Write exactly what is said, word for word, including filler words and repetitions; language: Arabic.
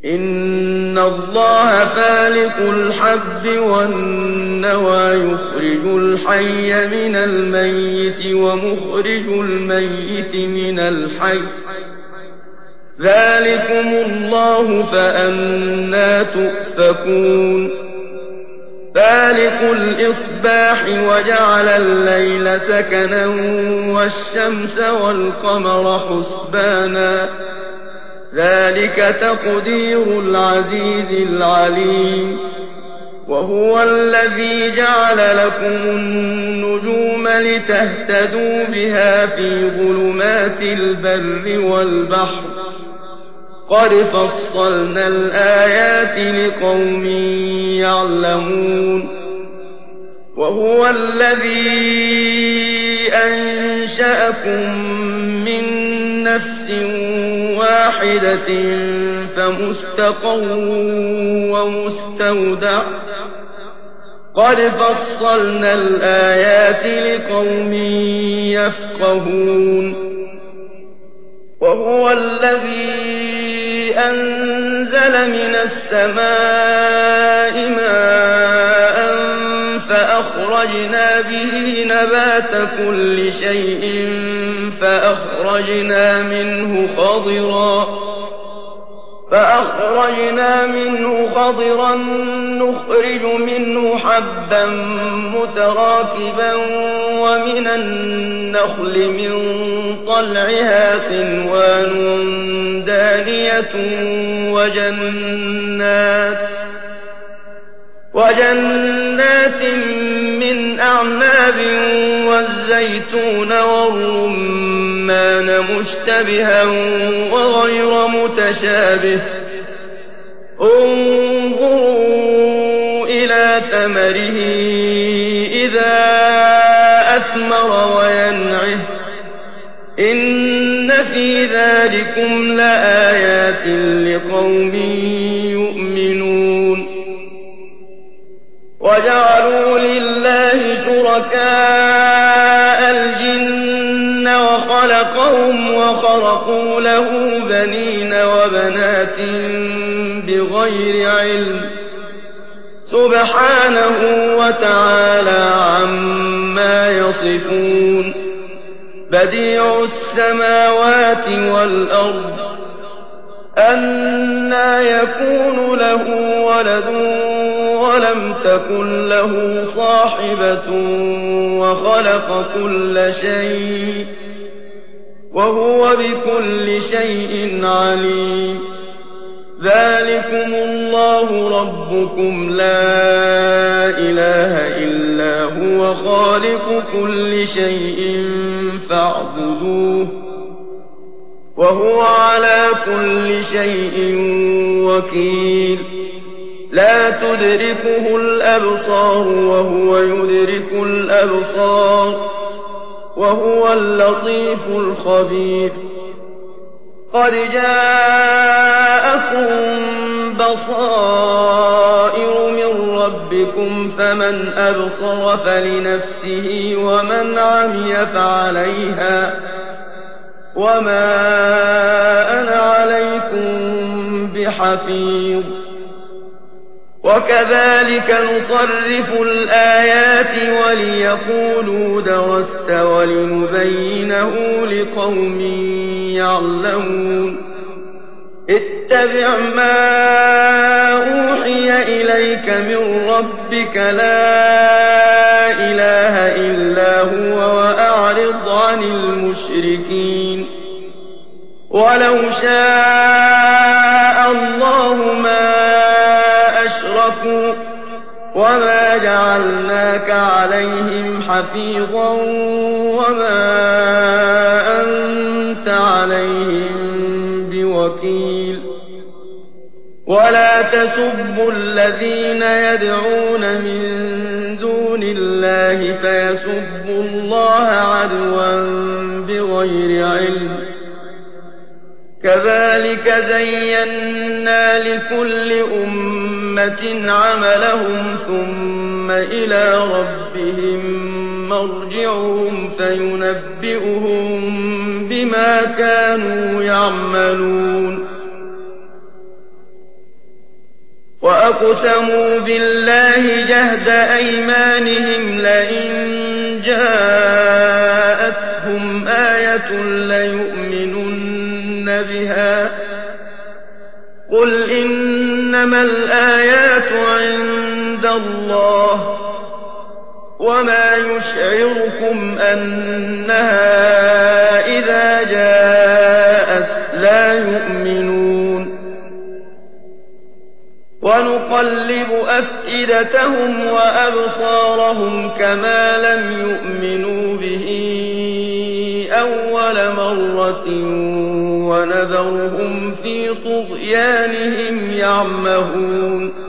إن الله فالق الحب والنوى يخرج الحي من الميت ومخرج الميت من الحي ذلكم الله فأنى تؤفكون فالق الإصباح وجعل الليل سكنا والشمس والقمر حسبانا ذلك تقدير العزيز العليم وهو الذي جعل لكم النجوم لتهتدوا بها في ظلمات البر والبحر قد فصلنا الآيات لقوم يعلمون وهو الذي أنشأكم من نفس واحدة فمستقر ومستودع قد فصلنا الآيات لقوم يفقهون وهو الذي أنزل من السماء ماء فأخرجنا به نبات كل شيء فأخرجنا منه خضرا فأخرجنا منه خضرا نخرج منه حبا متراكبا ومن النخل من طلعها قنوان دانية وجنات وجنات من أعناب والزيتون والرمان مشتبها وغير متشابه انظروا إلى ثمره إذا أثمر وينعه إن في ذلكم لآيات لقوم يؤمنون وجعلوا لله شركاء الجن وخلقهم وخرقوا له بنين وبنات بغير علم سبحانه وتعالى عما يصفون بديع السماوات والأرض أنى يكون له ولد ولم تكن له صاحبة وخلق كل شيء وهو بكل شيء عليم ذلكم الله ربكم لا إله إلا هو خالق كل شيء فاعبدوه وهو على كل شيء وكيل لا تدركه الأبصار وهو يدرك الأبصار وهو اللطيف الخبير قد جاءكم بصائر من ربكم فمن أبصر فلنفسه ومن عمي فعليها وما أنا عليكم بحفيظ وكذلك نصرف الآيات وليقولوا درست ولنبينه لقوم يعلمون اتبع ما أوحي إليك من ربك لا إله إلا هو وأعرض عن المشركين ولو شاء الله ما أشركوا وما جعلناك عليهم حفيظا وما أنت عليهم بوكيل ولا تسبوا الذين يدعون من دون الله فيسبوا الله عدوا بغير علم كذلك زينا لكل أمة عملهم ثم إلى ربهم مرجعهم فينبئهم بما كانوا يعملون وأقسموا بالله جهد أيمانهم لئن جاءتهم آية ليؤمنن بها قل إنما الآيات عند الله وما يشعركم أنها إذا جاءت لا يؤمنون ونقلب أفئدتهم وأبصارهم كما لم يؤمنوا به أول مرة ونذرهم في طغيانهم يعمهون